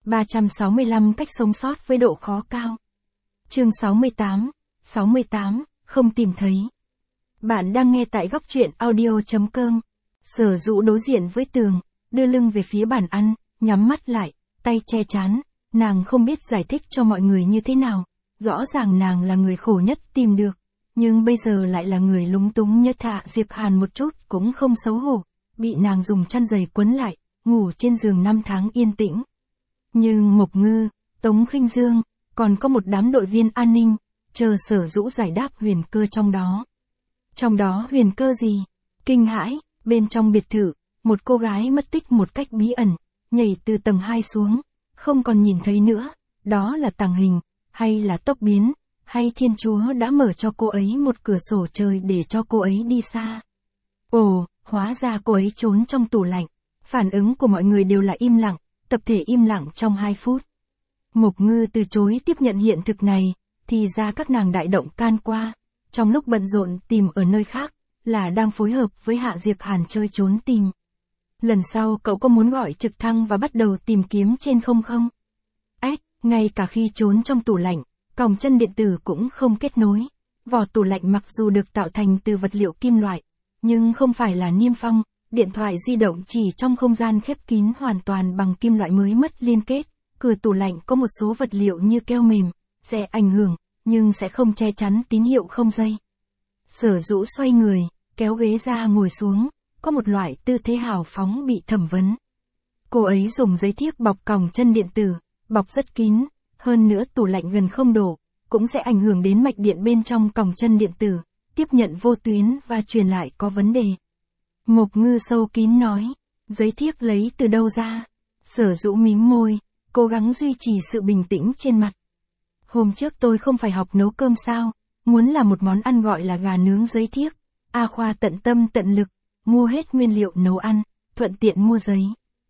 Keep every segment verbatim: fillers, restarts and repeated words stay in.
ba trăm sáu mươi lăm cách sống sót với độ khó cao. Chương sáu mươi tám, sáu mươi tám, không tìm thấy. Bạn đang nghe tại góc truyện audio chấm com. Sở Dũ đối diện với tường, đưa lưng về phía bàn ăn, nhắm mắt lại, tay che trán, nàng không biết giải thích cho mọi người như thế nào. Rõ ràng nàng là người khổ nhất tìm được, nhưng bây giờ lại là người lúng túng nhất. Hạ Diệp Hàn một chút cũng không xấu hổ, bị nàng dùng chăn giày quấn lại, ngủ trên giường năm tháng yên tĩnh. Nhưng Mộc Ngư, Tống Khinh Dương, còn có một đám đội viên an ninh, chờ Sở Dũ giải đáp huyền cơ trong đó. Trong đó huyền cơ gì? Kinh hãi, bên trong biệt thự, một cô gái mất tích một cách bí ẩn, nhảy từ tầng hai xuống, không còn nhìn thấy nữa. Đó là tàng hình, hay là tốc biến, hay Thiên Chúa đã mở cho cô ấy một cửa sổ trời để cho cô ấy đi xa? Ồ, hóa ra cô ấy trốn trong tủ lạnh. Phản ứng của mọi người đều là im lặng, tập thể im lặng trong hai phút. Mộc Ngư từ chối tiếp nhận hiện thực này, thì ra các nàng đại động can qua. Trong lúc bận rộn tìm ở nơi khác, là đang phối hợp với Hạ Diệp Hàn chơi trốn tìm. Lần sau cậu có muốn gọi trực thăng và bắt đầu tìm kiếm trên không không? Ếch, ngay cả khi trốn trong tủ lạnh, còng chân điện tử cũng không kết nối. Vỏ tủ lạnh mặc dù được tạo thành từ vật liệu kim loại, nhưng không phải là niêm phong. Điện thoại di động chỉ trong không gian khép kín hoàn toàn bằng kim loại mới mất liên kết. Cửa tủ lạnh có một số vật liệu như keo mềm, sẽ ảnh hưởng, nhưng sẽ không che chắn tín hiệu không dây. Sở Dũ xoay người, kéo ghế ra ngồi xuống, có một loại tư thế hào phóng bị thẩm vấn. Cô ấy dùng giấy thiếc bọc còng chân điện tử, bọc rất kín, hơn nữa tủ lạnh gần không độ, cũng sẽ ảnh hưởng đến mạch điện bên trong còng chân điện tử, tiếp nhận vô tuyến và truyền lại có vấn đề. Mộc Ngư sâu kín nói, giấy thiếc lấy từ đâu ra? Sở Dũ mím môi, cố gắng duy trì sự bình tĩnh trên mặt. Hôm trước tôi không phải học nấu cơm sao, muốn làm một món ăn gọi là gà nướng giấy thiếc. A Khoa tận tâm tận lực, mua hết nguyên liệu nấu ăn, thuận tiện mua giấy.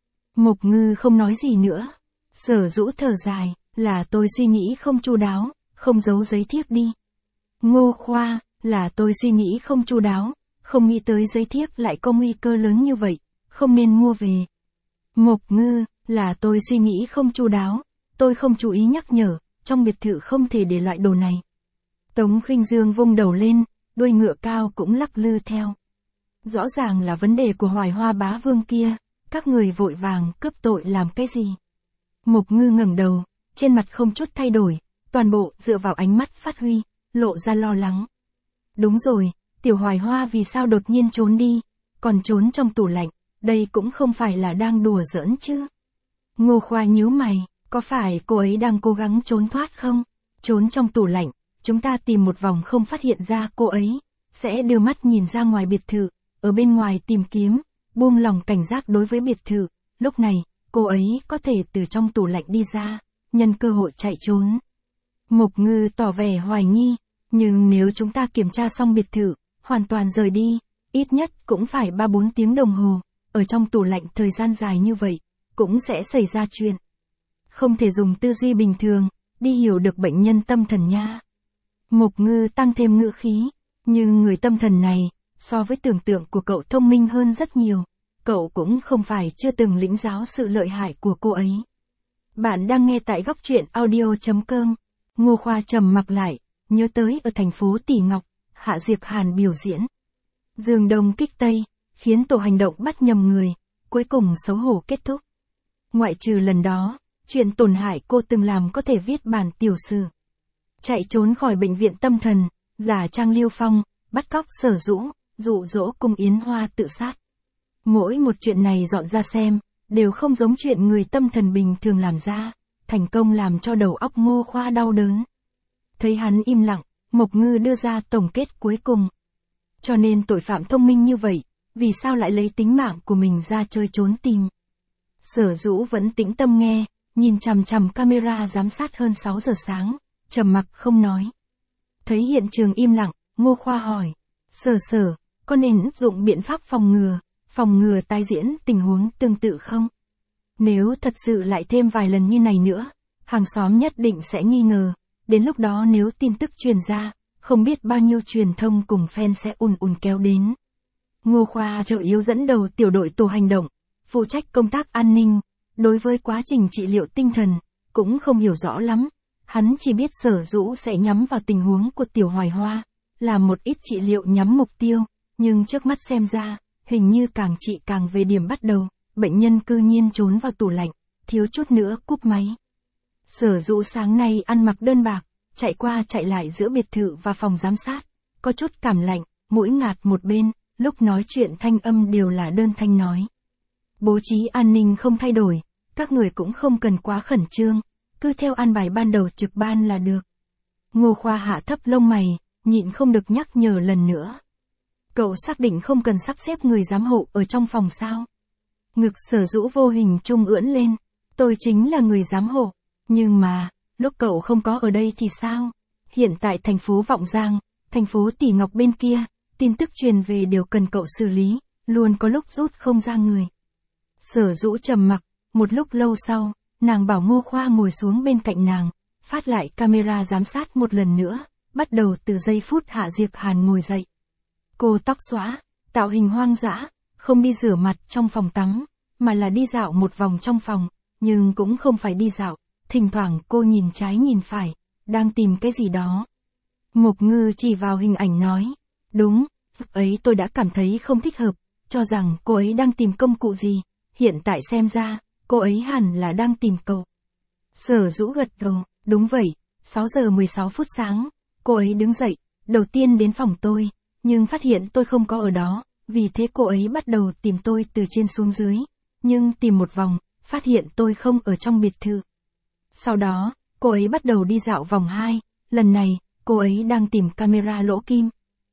Mộc Ngư không nói gì nữa. Sở Dũ thở dài, là tôi suy nghĩ không chu đáo, không giấu giấy thiếc đi. Ngô Khoa, là tôi suy nghĩ không chu đáo, không nghĩ tới giấy thiếc lại có nguy cơ lớn như vậy, không nên mua về. Mộc Ngư, là tôi suy nghĩ không chu đáo, tôi không chú ý nhắc nhở, trong biệt thự không thể để loại đồ này. Tống Khinh Dương vung đầu lên, đuôi ngựa cao cũng lắc lư theo. Rõ ràng là vấn đề của Hoài Hoa bá vương kia, các người vội vàng cướp tội làm cái gì? Mộc Ngư ngẩng đầu, trên mặt không chút thay đổi, toàn bộ dựa vào ánh mắt phát huy, lộ ra lo lắng. Đúng rồi, tiểu Hoài Hoa vì sao đột nhiên trốn đi, còn trốn trong tủ lạnh, đây cũng không phải là đang đùa giỡn chứ. Ngô Khoa nhíu mày, có phải cô ấy đang cố gắng trốn thoát không? Trốn trong tủ lạnh, chúng ta tìm một vòng không phát hiện ra cô ấy, sẽ đưa mắt nhìn ra ngoài biệt thự, ở bên ngoài tìm kiếm, buông lòng cảnh giác đối với biệt thự, lúc này, cô ấy có thể từ trong tủ lạnh đi ra, nhân cơ hội chạy trốn. Mộc Ngư tỏ vẻ hoài nghi, nhưng nếu chúng ta kiểm tra xong biệt thự, hoàn toàn rời đi, ít nhất cũng phải ba bốn tiếng đồng hồ, ở trong tủ lạnh thời gian dài như vậy, cũng sẽ xảy ra chuyện. Không thể dùng tư duy bình thường, đi hiểu được bệnh nhân tâm thần nha. Mộc Ngư tăng thêm ngữ khí, nhưng người tâm thần này, so với tưởng tượng của cậu thông minh hơn rất nhiều, cậu cũng không phải chưa từng lĩnh giáo sự lợi hại của cô ấy. Bạn đang nghe tại góc truyện audio chấm com. Ngô Khoa trầm mặc lại, nhớ tới ở thành phố Tỷ Ngọc, Hạ Diệp Hàn biểu diễn. Dương Đông kích Tây, khiến tổ hành động bắt nhầm người, cuối cùng xấu hổ kết thúc. Ngoại trừ lần đó, chuyện tổn hại cô từng làm có thể viết bản tiểu sử. Chạy trốn khỏi bệnh viện tâm thần, giả trang Liêu Phong, bắt cóc Sở Dũ, dụ dỗ cùng Yến Hoa tự sát. Mỗi một chuyện này dọn ra xem, đều không giống chuyện người tâm thần bình thường làm ra, thành công làm cho đầu óc Ngô Khoa đau đớn. Thấy hắn im lặng, Mộc Ngư đưa ra tổng kết cuối cùng. Cho nên tội phạm thông minh như vậy, vì sao lại lấy tính mạng của mình ra chơi trốn tìm? Sở Dũ vẫn tĩnh tâm nghe, nhìn chằm chằm camera giám sát hơn sáu giờ sáng, trầm mặc không nói. Thấy hiện trường im lặng, Ngô Khoa hỏi, Sở Sở, có nên áp dụng biện pháp phòng ngừa, phòng ngừa tái diễn tình huống tương tự không? Nếu thật sự lại thêm vài lần như này nữa, hàng xóm nhất định sẽ nghi ngờ, đến lúc đó nếu tin tức truyền ra, không biết bao nhiêu truyền thông cùng fan sẽ ùn ùn kéo đến. Ngô Khoa chủ yếu dẫn đầu tiểu đội tổ hành động, phụ trách công tác an ninh, đối với quá trình trị liệu tinh thần, cũng không hiểu rõ lắm. Hắn chỉ biết Sở Dũ sẽ nhắm vào tình huống của Tiểu Hoài Hoa, làm một ít trị liệu nhắm mục tiêu, nhưng trước mắt xem ra, hình như càng trị càng về điểm bắt đầu, bệnh nhân cư nhiên trốn vào tủ lạnh, thiếu chút nữa cúp máy. Sở Dũ sáng nay ăn mặc đơn bạc, chạy qua chạy lại giữa biệt thự và phòng giám sát, có chút cảm lạnh, mũi ngạt một bên, lúc nói chuyện thanh âm đều là đơn thanh nói. Bố trí an ninh không thay đổi, các người cũng không cần quá khẩn trương, cứ theo an bài ban đầu trực ban là được. Ngô Khoa hạ thấp lông mày, nhịn không được nhắc nhở lần nữa. Cậu xác định không cần sắp xếp người giám hộ ở trong phòng sao? Ngực Sở Dũ vô hình trung ưỡn lên, tôi chính là người giám hộ, nhưng mà, lúc cậu không có ở đây thì sao? Hiện tại thành phố Vọng Giang, thành phố Tỷ Ngọc bên kia, tin tức truyền về đều cần cậu xử lý, luôn có lúc rút không ra người. Sở Dũ trầm mặc, một lúc lâu sau, nàng bảo Ngô Khoa ngồi xuống bên cạnh nàng, phát lại camera giám sát một lần nữa, bắt đầu từ giây phút Hạ Diệp Hàn ngồi dậy. Cô tóc xõa, tạo hình hoang dã, không đi rửa mặt trong phòng tắm, mà là đi dạo một vòng trong phòng, nhưng cũng không phải đi dạo, thỉnh thoảng cô nhìn trái nhìn phải, đang tìm cái gì đó. Mộc Ngư chỉ vào hình ảnh nói, đúng, lúc ấy tôi đã cảm thấy không thích hợp, cho rằng cô ấy đang tìm công cụ gì, hiện tại xem ra, cô ấy hẳn là đang tìm cậu. Sở Dũ gật đầu, đúng vậy, sáu giờ mười sáu phút sáng, cô ấy đứng dậy, đầu tiên đến phòng tôi, nhưng phát hiện tôi không có ở đó, vì thế cô ấy bắt đầu tìm tôi từ trên xuống dưới, nhưng tìm một vòng, phát hiện tôi không ở trong biệt thự. Sau đó, cô ấy bắt đầu đi dạo vòng hai, lần này, cô ấy đang tìm camera lỗ kim.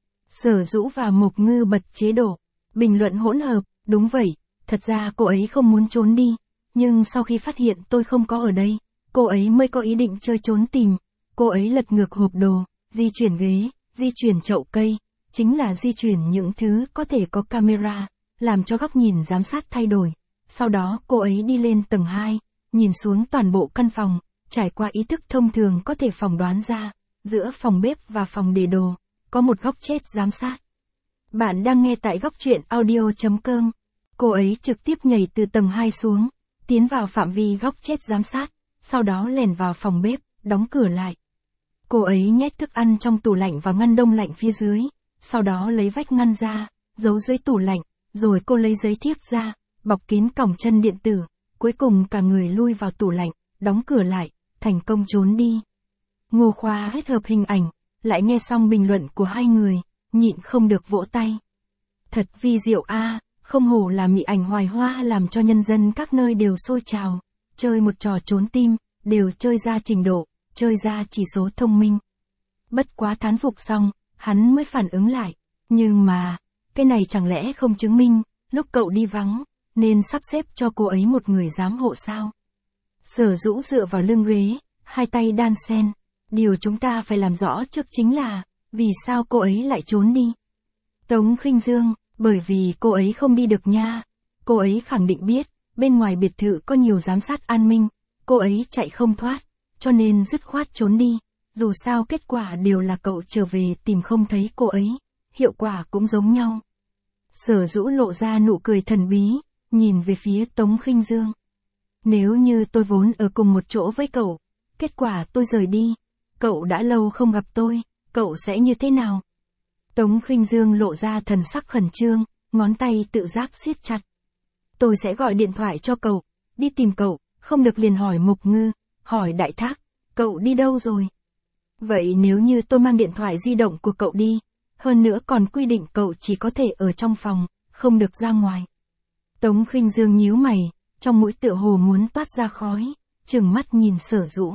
Sở Dũ và Mộc Ngư bật chế độ, bình luận hỗn hợp, đúng vậy, thật ra cô ấy không muốn trốn đi, nhưng sau khi phát hiện tôi không có ở đây, cô ấy mới có ý định chơi trốn tìm, cô ấy lật ngược hộp đồ, di chuyển ghế, di chuyển chậu cây, chính là di chuyển những thứ có thể có camera, làm cho góc nhìn giám sát thay đổi. Sau đó cô ấy đi lên tầng hai, nhìn xuống toàn bộ căn phòng, trải qua ý thức thông thường có thể phỏng đoán ra, giữa phòng bếp và phòng để đồ, có một góc chết giám sát. Bạn đang nghe tại góc truyện audio chấm com. Cô ấy trực tiếp nhảy từ tầng hai xuống, tiến vào phạm vi góc chết giám sát, sau đó lèn vào phòng bếp, đóng cửa lại. Cô ấy nhét thức ăn trong tủ lạnh và ngăn đông lạnh phía dưới, sau đó lấy vách ngăn ra, giấu dưới tủ lạnh, rồi cô lấy giấy thiếp ra, bọc kín còng chân điện tử, cuối cùng cả người lui vào tủ lạnh, đóng cửa lại, thành công trốn đi. Ngô Khoa hết hợp hình ảnh, lại nghe xong bình luận của hai người, nhịn không được vỗ tay. Thật vi diệu a, không hổ là mỹ ảnh Hoài Hoa làm cho nhân dân các nơi đều sôi trào, chơi một trò trốn tim, đều chơi ra trình độ, chơi ra chỉ số thông minh. Bất quá thán phục xong, hắn mới phản ứng lại, nhưng mà, cái này chẳng lẽ không chứng minh, lúc cậu đi vắng, nên sắp xếp cho cô ấy một người giám hộ sao? Sở Dũ dựa vào lưng ghế, hai tay đan sen, điều chúng ta phải làm rõ trước chính là, vì sao cô ấy lại trốn đi? Tống Khinh Dương, bởi vì cô ấy không đi được nha, cô ấy khẳng định biết, bên ngoài biệt thự có nhiều giám sát an ninh, cô ấy chạy không thoát, cho nên dứt khoát trốn đi, dù sao kết quả đều là cậu trở về tìm không thấy cô ấy, hiệu quả cũng giống nhau. Sở Dũ lộ ra nụ cười thần bí, nhìn về phía Tống Khinh Dương. Nếu như tôi vốn ở cùng một chỗ với cậu, kết quả tôi rời đi, cậu đã lâu không gặp tôi, cậu sẽ như thế nào? Tống Khinh Dương lộ ra thần sắc khẩn trương, ngón tay tự giác siết chặt. Tôi sẽ gọi điện thoại cho cậu, đi tìm cậu, không được liền hỏi Mộc Ngư, hỏi Đại Thác, cậu đi đâu rồi? Vậy nếu như tôi mang điện thoại di động của cậu đi, hơn nữa còn quy định cậu chỉ có thể ở trong phòng, không được ra ngoài. Tống Khinh Dương nhíu mày, trong mũi tựa hồ muốn toát ra khói, trừng mắt nhìn Sở Dũ.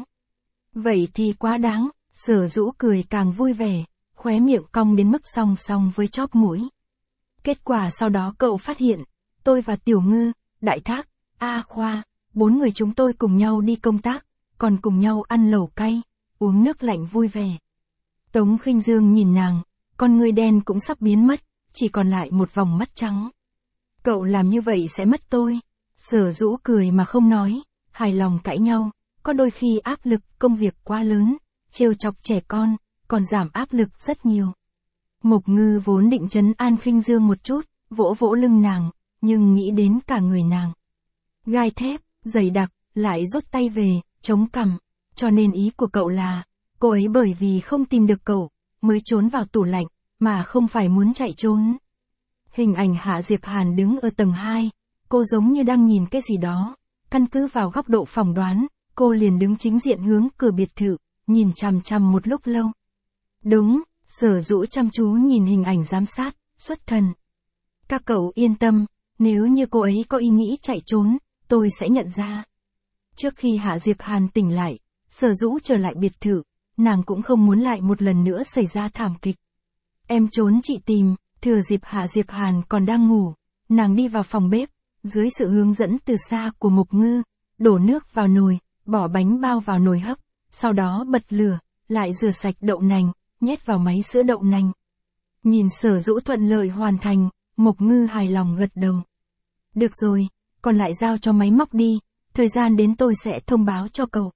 Vậy thì quá đáng, Sở Dũ cười càng vui vẻ, khóe miệng cong đến mức song song với chóp mũi. Kết quả sau đó cậu phát hiện, tôi và Tiểu Ngư, Đại Thác, A Khoa, bốn người chúng tôi cùng nhau đi công tác, còn cùng nhau ăn lẩu cay, uống nước lạnh vui vẻ. Tống Khinh Dương nhìn nàng, con ngươi đen cũng sắp biến mất, chỉ còn lại một vòng mắt trắng. Cậu làm như vậy sẽ mất tôi. Sở Dũ cười mà không nói, hài lòng cãi nhau, có đôi khi áp lực công việc quá lớn, trêu chọc trẻ con, còn giảm áp lực rất nhiều. Mộc Ngư vốn định trấn an Khinh Dương một chút, vỗ vỗ lưng nàng, nhưng nghĩ đến cả người nàng. Gai thép, dày đặc, lại rút tay về, chống cằm. Cho nên ý của cậu là, cô ấy bởi vì không tìm được cậu, mới trốn vào tủ lạnh, mà không phải muốn chạy trốn. Hình ảnh Hạ Diệp Hàn đứng ở tầng hai, cô giống như đang nhìn cái gì đó. Căn cứ vào góc độ phỏng đoán, cô liền đứng chính diện hướng cửa biệt thự, nhìn chằm chằm một lúc lâu. Đúng, Sở Dũ chăm chú nhìn hình ảnh giám sát, xuất thần. Các cậu yên tâm, nếu như cô ấy có ý nghĩ chạy trốn, tôi sẽ nhận ra. Trước khi Hạ Diệp Hàn tỉnh lại, Sở Dũ trở lại biệt thự, nàng cũng không muốn lại một lần nữa xảy ra thảm kịch. Em trốn chị tìm, thừa dịp Hạ Diệp Hàn còn đang ngủ, nàng đi vào phòng bếp, dưới sự hướng dẫn từ xa của Mục Ngư, đổ nước vào nồi, bỏ bánh bao vào nồi hấp, sau đó bật lửa, lại rửa sạch đậu nành, nhét vào máy sữa đậu nành. Nhìn Sở Dũ thuận lợi hoàn thành, Mục Ngư hài lòng gật đầu. Được rồi, còn lại giao cho máy móc đi, thời gian đến tôi sẽ thông báo cho cậu.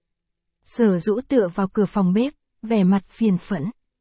Sở Dũ tựa vào cửa phòng bếp, vẻ mặt phiền phẫn.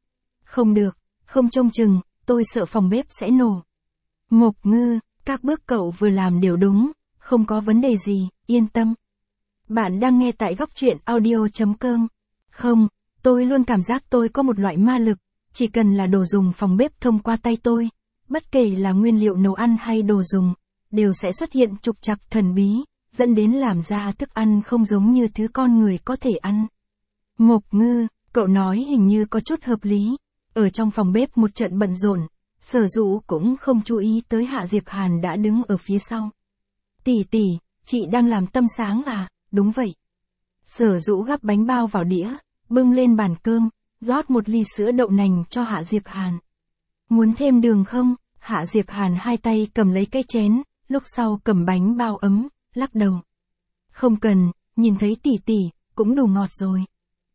Không được, không trông chừng, tôi sợ phòng bếp sẽ nổ. Mục Ngư, các bước cậu vừa làm đều đúng, không có vấn đề gì, yên tâm. Bạn đang nghe tại góc truyện audio chấm com. Không, tôi luôn cảm giác tôi có một loại ma lực, chỉ cần là đồ dùng phòng bếp thông qua tay tôi, bất kể là nguyên liệu nấu ăn hay đồ dùng, đều sẽ xuất hiện trục trặc thần bí, dẫn đến làm ra thức ăn không giống như thứ con người có thể ăn. Mục Ngư, cậu nói hình như có chút hợp lý. Ở trong phòng bếp một trận bận rộn, Sở Dũ cũng không chú ý tới Hạ Diệp Hàn đã đứng ở phía sau. Tỷ tỷ, chị đang làm tâm sáng à? Đúng vậy. Sở Dũ gắp bánh bao vào đĩa, bưng lên bàn cơm, rót một ly sữa đậu nành cho Hạ Diệp Hàn. Muốn thêm đường không? Hạ Diệp Hàn hai tay cầm lấy cái chén, lúc sau cầm bánh bao ấm, lắc đầu. Không cần, nhìn thấy tỷ tỷ, cũng đủ ngọt rồi.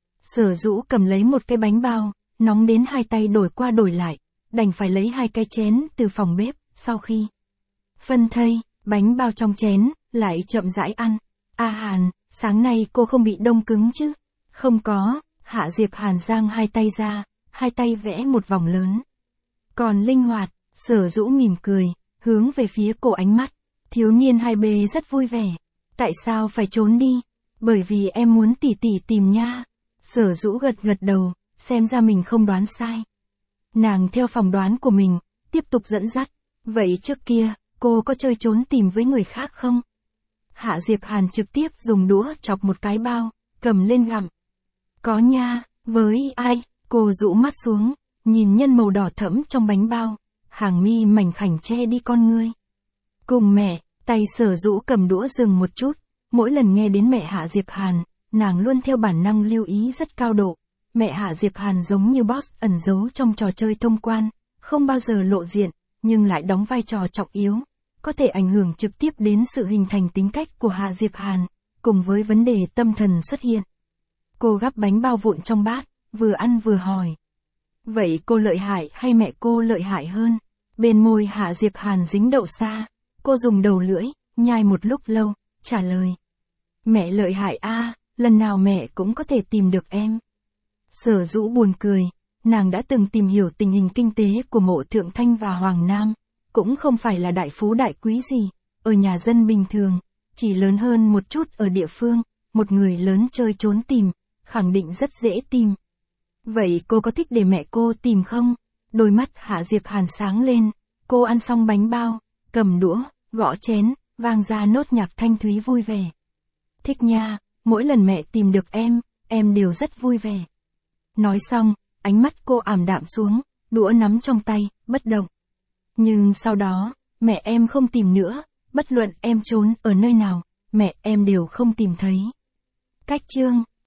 Sở Dũ cầm lấy một cái bánh bao, nóng đến hai tay đổi qua đổi lại, đành phải lấy hai cái chén từ phòng bếp, sau khi phân thây, bánh bao trong chén, lại chậm rãi ăn. A Hàn, sáng nay cô không bị đông cứng chứ? Không có, Hạ Diệp Hàn giang hai tay ra, hai tay vẽ một vòng lớn. Còn linh hoạt, Sở Dũ mỉm cười, hướng về phía cô ánh mắt. Thiếu niên hai bề rất vui vẻ. Tại sao phải trốn đi? Bởi vì em muốn tỷ tỷ tìm nha. Sở Dũ gật gật đầu, xem ra mình không đoán sai. Nàng theo phỏng đoán của mình, tiếp tục dẫn dắt. Vậy trước kia, cô có chơi trốn tìm với người khác không? Hạ Diệp Hàn trực tiếp dùng đũa chọc một cái bao, cầm lên gặm. Có nha, với ai? Cô rũ mắt xuống, nhìn nhân màu đỏ thẫm trong bánh bao, hàng mi mảnh khảnh che đi con ngươi. Cùng mẹ, tay Sở Dũ cầm đũa dừng một chút, mỗi lần nghe đến mẹ Hạ Diệp Hàn, nàng luôn theo bản năng lưu ý rất cao độ. Mẹ Hạ Diệp Hàn giống như boss ẩn giấu trong trò chơi thông quan, không bao giờ lộ diện, nhưng lại đóng vai trò trọng yếu, có thể ảnh hưởng trực tiếp đến sự hình thành tính cách của Hạ Diệp Hàn, cùng với vấn đề tâm thần xuất hiện. Cô gắp bánh bao vụn trong bát, vừa ăn vừa hỏi. Vậy cô lợi hại hay mẹ cô lợi hại hơn? Bên môi Hạ Diệp Hàn dính đậu xa, cô dùng đầu lưỡi, nhai một lúc lâu, trả lời. Mẹ lợi hại a, lần nào mẹ cũng có thể tìm được em. Sở Dũ buồn cười, nàng đã từng tìm hiểu tình hình kinh tế của Mộ Thượng Thanh và Hoàng Nam, cũng không phải là đại phú đại quý gì, ở nhà dân bình thường, chỉ lớn hơn một chút ở địa phương, một người lớn chơi trốn tìm, khẳng định rất dễ tìm. Vậy cô có thích để mẹ cô tìm không? Đôi mắt Hạ Diệp Hàn sáng lên, cô ăn xong bánh bao, cầm đũa, gõ chén, vang ra nốt nhạc thanh thúy vui vẻ. Thích nha, mỗi lần mẹ tìm được em, em đều rất vui vẻ. Nói xong, ánh mắt cô ảm đạm xuống, đũa nắm trong tay, bất động. Nhưng sau đó, mẹ em không tìm nữa, bất luận em trốn ở nơi nào, mẹ em đều không tìm thấy. Cách chương